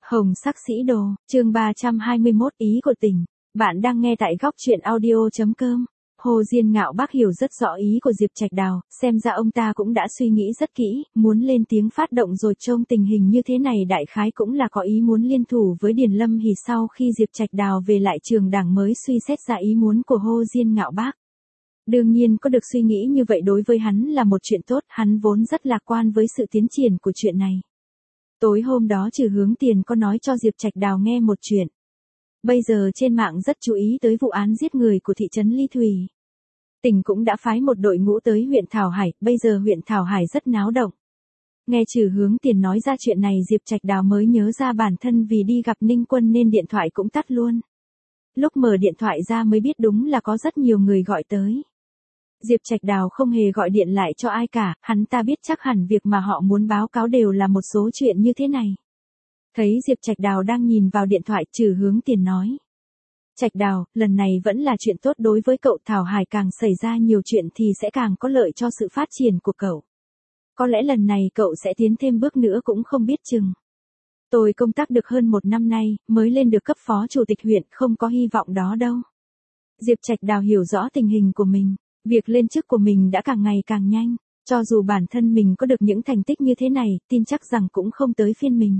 Hồng sắc sĩ đồ, chương 321 ý của tình. Bạn đang nghe tại góc truyện audio.com. Hồ Diên Ngạo Bác hiểu rất rõ ý của Diệp Trạch Đào, xem ra ông ta cũng đã suy nghĩ rất kỹ, muốn lên tiếng phát động rồi. Trông tình hình như thế này đại khái cũng là có ý muốn liên thủ với Điền Lâm Hỷ sau khi Diệp Trạch Đào về lại trường đảng mới suy xét ra ý muốn của Hồ Diên Ngạo Bác. Đương nhiên có được suy nghĩ như vậy đối với hắn là một chuyện tốt, hắn vốn rất lạc quan với sự tiến triển của chuyện này. Tối hôm đó Trừ Hướng Tiền có nói cho Diệp Trạch Đào nghe một chuyện. Bây giờ trên mạng rất chú ý tới vụ án giết người của thị trấn Ly Thủy. Tỉnh cũng đã phái một đội ngũ tới huyện Thảo Hải, bây giờ huyện Thảo Hải rất náo động. Nghe Trừ Hướng Tiền nói ra chuyện này, Diệp Trạch Đào mới nhớ ra bản thân vì đi gặp Ninh Quân nên điện thoại cũng tắt luôn. Lúc mở điện thoại ra mới biết đúng là có rất nhiều người gọi tới. Diệp Trạch Đào không hề gọi điện lại cho ai cả, hắn ta biết chắc hẳn việc mà họ muốn báo cáo đều là một số chuyện như thế này. Thấy Diệp Trạch Đào đang nhìn vào điện thoại, Trừ Hướng Tiền nói. Trạch Đào, lần này vẫn là chuyện tốt đối với cậu. Thảo Hải càng xảy ra nhiều chuyện thì sẽ càng có lợi cho sự phát triển của cậu. Có lẽ lần này cậu sẽ tiến thêm bước nữa cũng không biết chừng. Tôi công tác được hơn 1 năm nay, mới lên được cấp phó chủ tịch huyện, không có hy vọng đó đâu. Diệp Trạch Đào hiểu rõ tình hình của mình. Việc lên chức của mình đã càng ngày càng nhanh, cho dù bản thân mình có được những thành tích như thế này, tin chắc rằng cũng không tới phiên mình.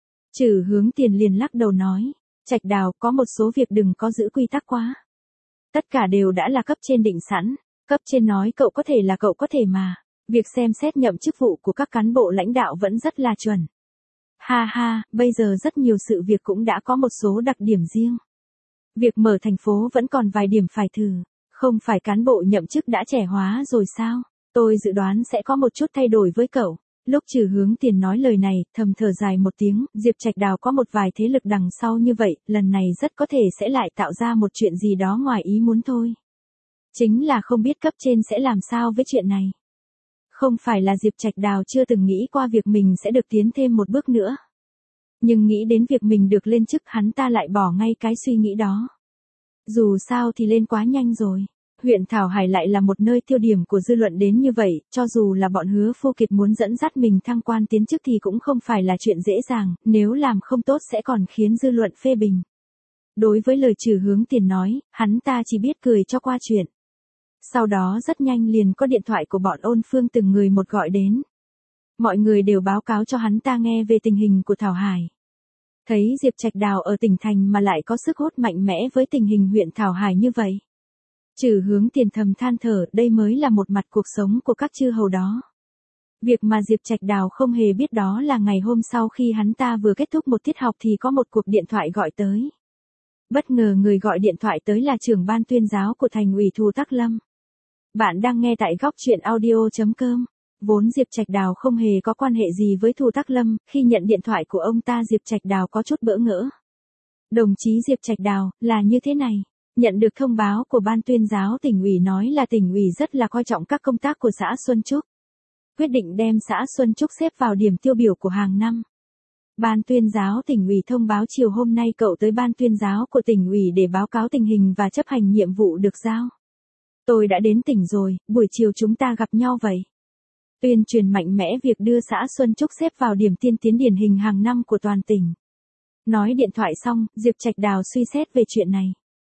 Trừ Hướng Tiền liền lắc đầu nói, Trạch Đào, có một số việc đừng có giữ quy tắc quá. Tất cả đều đã là cấp trên định sẵn, cấp trên nói cậu có thể là cậu có thể mà, việc xem xét nhậm chức vụ của các cán bộ lãnh đạo vẫn rất là chuẩn. Ha ha, bây giờ rất nhiều sự việc cũng đã có một số đặc điểm riêng. Việc mở thành phố vẫn còn vài điểm phải thử. Không phải cán bộ nhậm chức đã trẻ hóa rồi sao? Tôi dự đoán sẽ có một chút thay đổi với cậu. Lúc Trừ Hướng Tiền nói lời này, thầm thở dài một tiếng, Diệp Trạch Đào có một vài thế lực đằng sau như vậy, lần này rất có thể sẽ lại tạo ra một chuyện gì đó ngoài ý muốn thôi. Chính là không biết cấp trên sẽ làm sao với chuyện này. Không phải là Diệp Trạch Đào chưa từng nghĩ qua việc mình sẽ được tiến thêm một bước nữa. Nhưng nghĩ đến việc mình được lên chức, hắn ta lại bỏ ngay cái suy nghĩ đó. Dù sao thì lên quá nhanh rồi. Huyện Thảo Hải lại là một nơi tiêu điểm của dư luận đến như vậy, cho dù là bọn Hứa Phu Kiệt muốn dẫn dắt mình thăng quan tiến chức thì cũng không phải là chuyện dễ dàng, nếu làm không tốt sẽ còn khiến dư luận phê bình. Đối với lời Trừ Hướng Tiền nói, hắn ta chỉ biết cười cho qua chuyện. Sau đó rất nhanh liền có điện thoại của bọn Ôn Phương từng người một gọi đến. Mọi người đều báo cáo cho hắn ta nghe về tình hình của Thảo Hải. Thấy Diệp Trạch Đào ở tỉnh thành mà lại có sức hút mạnh mẽ với tình hình huyện Thảo Hải như vậy. Trừ Hướng Tiền thầm than thở, đây mới là một mặt cuộc sống của các chư hầu đó. Việc mà Diệp Trạch Đào không hề biết đó là ngày hôm sau khi hắn ta vừa kết thúc một tiết học thì có một cuộc điện thoại gọi tới. Bất ngờ người gọi điện thoại tới là trưởng ban tuyên giáo của thành ủy Thu Tắc Lâm. Bạn đang nghe tại góc truyện audio.com. Vốn Diệp Trạch Đào không hề có quan hệ gì với Thu Tắc Lâm, khi nhận điện thoại của ông ta Diệp Trạch Đào có chút bỡ ngỡ. Đồng chí Diệp Trạch Đào, là như thế này, nhận được thông báo của ban tuyên giáo tỉnh ủy nói là tỉnh ủy rất là coi trọng các công tác của xã Xuân Trúc. Quyết định đem xã Xuân Trúc xếp vào điểm tiêu biểu của hàng năm. Ban tuyên giáo tỉnh ủy thông báo chiều hôm nay cậu tới ban tuyên giáo của tỉnh ủy để báo cáo tình hình và chấp hành nhiệm vụ được giao. Tôi đã đến tỉnh rồi, buổi chiều chúng ta gặp nhau vậy. Tuyên truyền mạnh mẽ việc đưa xã Xuân Trúc xếp vào điểm tiên tiến điển hình hàng năm của toàn tỉnh. Nói điện thoại xong, Diệp Trạch Đào suy xét về chuyện này.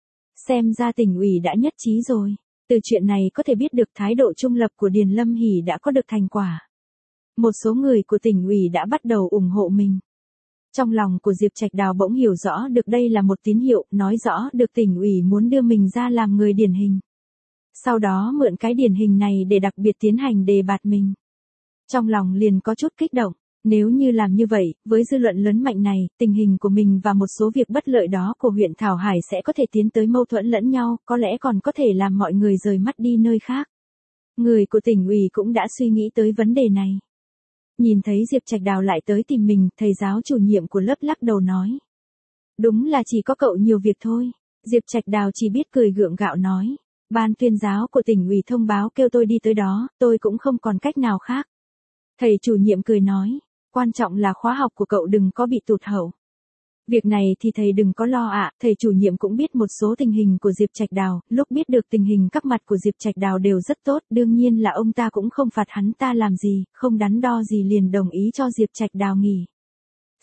Xem ra tỉnh ủy đã nhất trí rồi. Từ chuyện này có thể biết được thái độ trung lập của Điền Lâm Hỷ đã có được thành quả. Một số người của tỉnh ủy đã bắt đầu ủng hộ mình. Trong lòng của Diệp Trạch Đào bỗng hiểu rõ được đây là một tín hiệu, nói rõ được tỉnh ủy muốn đưa mình ra làm người điển hình. Sau đó mượn cái điển hình này để đặc biệt tiến hành đề bạt mình. Trong lòng liền có chút kích động, nếu như làm như vậy, với dư luận lớn mạnh này, tình hình của mình và một số việc bất lợi đó của huyện Thảo Hải sẽ có thể tiến tới mâu thuẫn lẫn nhau, có lẽ còn có thể làm mọi người rời mắt đi nơi khác. Người của tỉnh ủy cũng đã suy nghĩ tới vấn đề này. Nhìn thấy Diệp Trạch Đào lại tới tìm mình, thầy giáo chủ nhiệm của lớp lắc đầu nói. Đúng là chỉ có cậu nhiều việc thôi. Diệp Trạch Đào chỉ biết cười gượng gạo nói. Ban tuyên giáo của tỉnh ủy thông báo kêu tôi đi tới đó, tôi cũng không còn cách nào khác. Thầy chủ nhiệm cười nói, quan trọng là khóa học của cậu đừng có bị tụt hậu. Việc này thì thầy đừng có lo ạ, thầy chủ nhiệm cũng biết một số tình hình của Diệp Trạch Đào, lúc biết được tình hình các mặt của Diệp Trạch Đào đều rất tốt, đương nhiên là ông ta cũng không phạt hắn ta làm gì, không đắn đo gì liền đồng ý cho Diệp Trạch Đào nghỉ.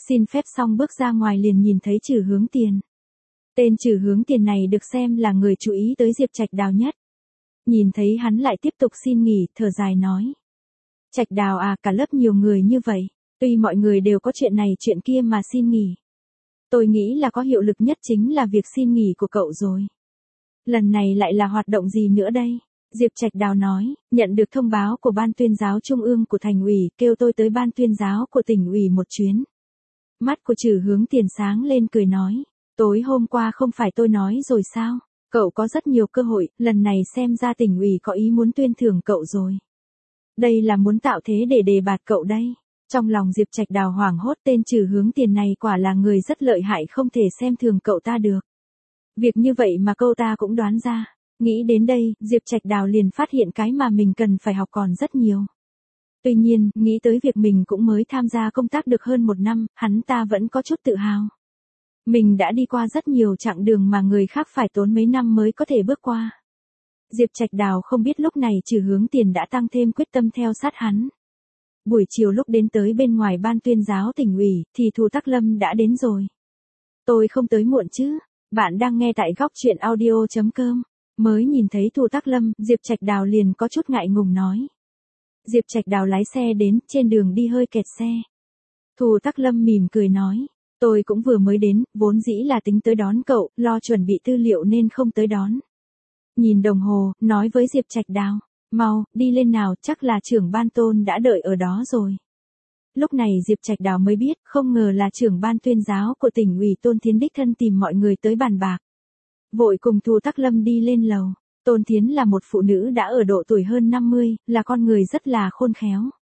Xin phép xong bước ra ngoài liền nhìn thấy Trử Hướng Tiền. Tên Trử Hướng Tiền này được xem là người chú ý tới Diệp Trạch Đào nhất. Nhìn thấy hắn lại tiếp tục xin nghỉ, thở dài nói. Trạch Đào à, cả lớp nhiều người như vậy, tuy mọi người đều có chuyện này chuyện kia mà xin nghỉ. Tôi nghĩ là có hiệu lực nhất chính là việc xin nghỉ của cậu rồi. Lần này lại là hoạt động gì nữa đây? Diệp Trạch Đào nói, nhận được thông báo của Ban Tuyên giáo Trung ương của Thành ủy, kêu tôi tới Ban Tuyên giáo của tỉnh ủy một chuyến. Mắt của Trử Hướng Tiền sáng lên cười nói, tối hôm qua không phải tôi nói rồi sao? Cậu có rất nhiều cơ hội, lần này xem ra tỉnh ủy có ý muốn tuyên thưởng cậu rồi. Đây là muốn tạo thế để đề bạt cậu đây. Trong lòng Diệp Trạch Đào hoảng hốt, tên Trử Hướng Tiền này quả là người rất lợi hại, không thể xem thường cậu ta được. Việc như vậy mà cậu ta cũng đoán ra. Nghĩ đến đây, Diệp Trạch Đào liền phát hiện cái mà mình cần phải học còn rất nhiều. Tuy nhiên, nghĩ tới việc mình cũng mới tham gia công tác được hơn 1 năm, hắn ta vẫn có chút tự hào. Mình đã đi qua rất nhiều chặng đường mà người khác phải tốn mấy năm mới có thể bước qua. Diệp Trạch Đào không biết lúc này Trử Hướng Tiền đã tăng thêm quyết tâm theo sát hắn. Buổi chiều lúc đến tới bên ngoài Ban Tuyên giáo tỉnh ủy, thì Thù Tắc Lâm đã đến rồi. Tôi không tới muộn chứ? Bạn đang nghe tại góc truyện audio.com. Mới nhìn thấy Thù Tắc Lâm, Diệp Trạch Đào liền có chút ngại ngùng nói. Diệp Trạch Đào lái xe đến, trên đường đi hơi kẹt xe. Thù Tắc Lâm mỉm cười nói, tôi cũng vừa mới đến, vốn dĩ là tính tới đón cậu, lo chuẩn bị tư liệu nên không tới đón. Nhìn đồng hồ, nói với Diệp Trạch Đào, mau, đi lên nào, chắc là trưởng ban Tôn đã đợi ở đó rồi. Lúc này Diệp Trạch Đào mới biết, không ngờ là trưởng ban tuyên giáo của tỉnh ủy Tôn Thiến đích thân tìm mọi người tới bàn bạc. Vội cùng Thù Tắc Lâm đi lên lầu. Tôn Thiến là một phụ nữ đã ở độ tuổi hơn 50, là con người rất là khôn khéo.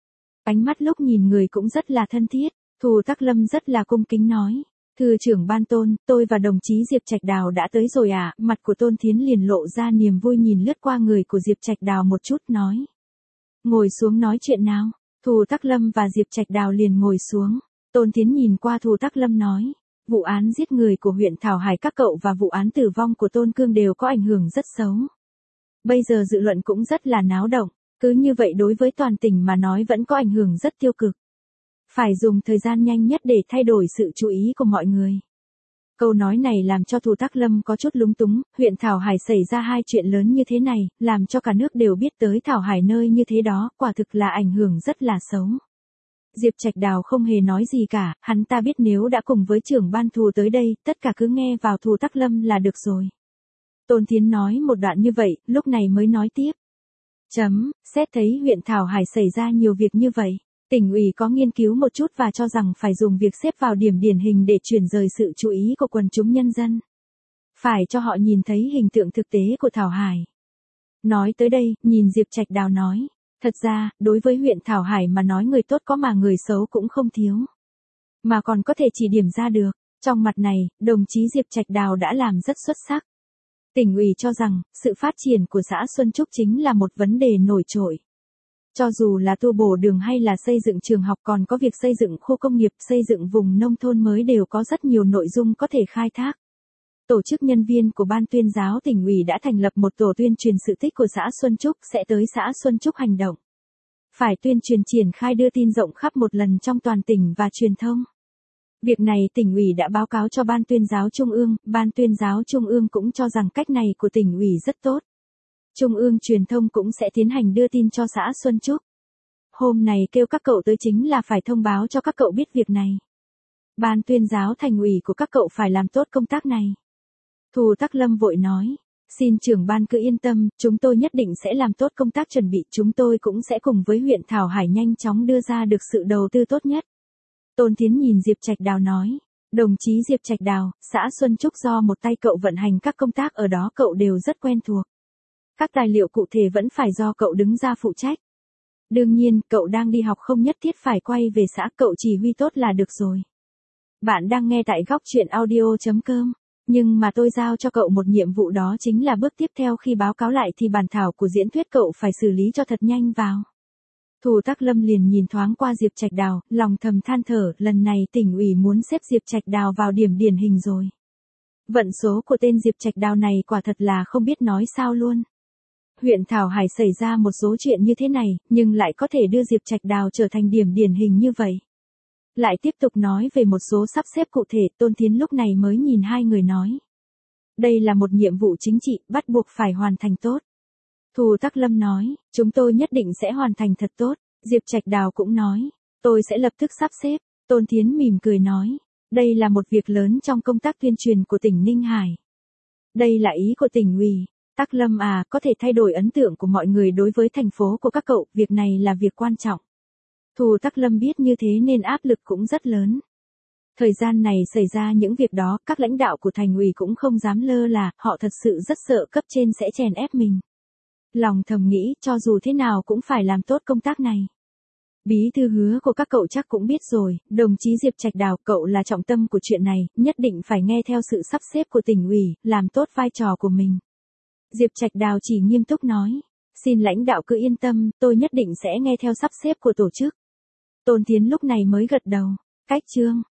Ánh mắt lúc nhìn người cũng rất là thân thiết. Thù Tắc Lâm rất là cung kính nói, thưa trưởng ban Tôn, tôi và đồng chí Diệp Trạch Đào đã tới rồi à? Mặt của Tôn Thiến liền lộ ra niềm vui, nhìn lướt qua người của Diệp Trạch Đào một chút nói. Ngồi xuống nói chuyện nào. Thù Tắc Lâm và Diệp Trạch Đào liền ngồi xuống. Tôn Thiến nhìn qua Thù Tắc Lâm nói, vụ án giết người của huyện Thảo Hải các cậu và vụ án tử vong của Tôn Cương đều có ảnh hưởng rất xấu. Bây giờ dự luận cũng rất là náo động, cứ như vậy đối với toàn tỉnh mà nói vẫn có ảnh hưởng rất tiêu cực. Phải dùng thời gian nhanh nhất để thay đổi sự chú ý của mọi người. Câu nói này làm cho Thù Tắc Lâm có chút lúng túng, huyện Thảo Hải xảy ra 2 chuyện lớn như thế này, làm cho cả nước đều biết tới Thảo Hải nơi như thế đó, quả thực là ảnh hưởng rất là xấu. Diệp Trạch Đào không hề nói gì cả, hắn ta biết nếu đã cùng với trưởng ban Thù tới đây, tất cả cứ nghe vào Thù Tắc Lâm là được rồi. Tôn Thiến nói một đoạn như vậy, lúc này mới nói tiếp. Xét thấy huyện Thảo Hải xảy ra nhiều việc như vậy, tỉnh ủy có nghiên cứu một chút và cho rằng phải dùng việc xếp vào điểm điển hình để chuyển rời sự chú ý của quần chúng nhân dân. Phải cho họ nhìn thấy hình tượng thực tế của Thảo Hải. Nói tới đây, nhìn Diệp Trạch Đào nói, thật ra, đối với huyện Thảo Hải mà nói người tốt có mà người xấu cũng không thiếu. Mà còn có thể chỉ điểm ra được. Trong mặt này, đồng chí Diệp Trạch Đào đã làm rất xuất sắc. Tỉnh ủy cho rằng, sự phát triển của xã Xuân Trúc chính là một vấn đề nổi trội. Cho dù là tu bổ đường hay là xây dựng trường học, còn có việc xây dựng khu công nghiệp, xây dựng vùng nông thôn mới đều có rất nhiều nội dung có thể khai thác. Tổ chức nhân viên của Ban Tuyên giáo tỉnh ủy đã thành lập một tổ tuyên truyền sự tích của xã Xuân Trúc sẽ tới xã Xuân Trúc hành động. Phải tuyên truyền triển khai đưa tin rộng khắp một lần trong toàn tỉnh và truyền thông. Việc này tỉnh ủy đã báo cáo cho Ban Tuyên giáo Trung ương, Ban Tuyên giáo Trung ương cũng cho rằng cách này của tỉnh ủy rất tốt. Trung ương truyền thông cũng sẽ tiến hành đưa tin cho xã Xuân Trúc. Hôm này kêu các cậu tới chính là phải thông báo cho các cậu biết việc này. Ban Tuyên giáo thành ủy của các cậu phải làm tốt công tác này. Thù Tắc Lâm vội nói, xin trưởng ban cứ yên tâm, chúng tôi nhất định sẽ làm tốt công tác chuẩn bị, chúng tôi cũng sẽ cùng với huyện Thảo Hải nhanh chóng đưa ra được sự đầu tư tốt nhất. Tôn Thiến nhìn Diệp Trạch Đào nói, đồng chí Diệp Trạch Đào, xã Xuân Trúc do một tay cậu vận hành các công tác ở đó cậu đều rất quen thuộc. Các tài liệu cụ thể vẫn phải do cậu đứng ra phụ trách. Đương nhiên, cậu đang đi học không nhất thiết phải quay về xã, cậu chỉ huy tốt là được rồi. Bạn đang nghe tại góc truyện audio.com. Nhưng mà tôi giao cho cậu một nhiệm vụ, đó chính là bước tiếp theo khi báo cáo lại thì bản thảo của diễn thuyết cậu phải xử lý cho thật nhanh vào. Thù Tắc Lâm liền nhìn thoáng qua Diệp Trạch Đào, lòng thầm than thở, lần này tỉnh ủy muốn xếp Diệp Trạch Đào vào điểm điển hình rồi. Vận số của tên Diệp Trạch Đào này quả thật là không biết nói sao luôn. Huyện Thảo Hải xảy ra một số chuyện như thế này, nhưng lại có thể đưa Diệp Trạch Đào trở thành điểm điển hình như vậy. Lại tiếp tục nói về một số sắp xếp cụ thể, Tôn Thiến lúc này mới nhìn hai người nói. Đây là một nhiệm vụ chính trị, bắt buộc phải hoàn thành tốt. Thù Tắc Lâm nói, chúng tôi nhất định sẽ hoàn thành thật tốt. Diệp Trạch Đào cũng nói, tôi sẽ lập tức sắp xếp. Tôn Thiến mỉm cười nói, đây là một việc lớn trong công tác tuyên truyền của tỉnh Ninh Hải. Đây là ý của tỉnh ủy. Tắc Lâm à, có thể thay đổi ấn tượng của mọi người đối với thành phố của các cậu, việc này là việc quan trọng. Thù Tắc Lâm biết như thế nên áp lực cũng rất lớn. Thời gian này xảy ra những việc đó, các lãnh đạo của thành ủy cũng không dám lơ là, họ thật sự rất sợ cấp trên sẽ chèn ép mình. Lòng thầm nghĩ, cho dù thế nào cũng phải làm tốt công tác này. Bí thư Hứa của các cậu chắc cũng biết rồi, đồng chí Diệp Trạch Đào, cậu là trọng tâm của chuyện này, nhất định phải nghe theo sự sắp xếp của tỉnh ủy, làm tốt vai trò của mình. Diệp Trạch Đào chỉ nghiêm túc nói, xin lãnh đạo cứ yên tâm, tôi nhất định sẽ nghe theo sắp xếp của tổ chức. Tôn Thiến lúc này mới gật đầu, cách chương.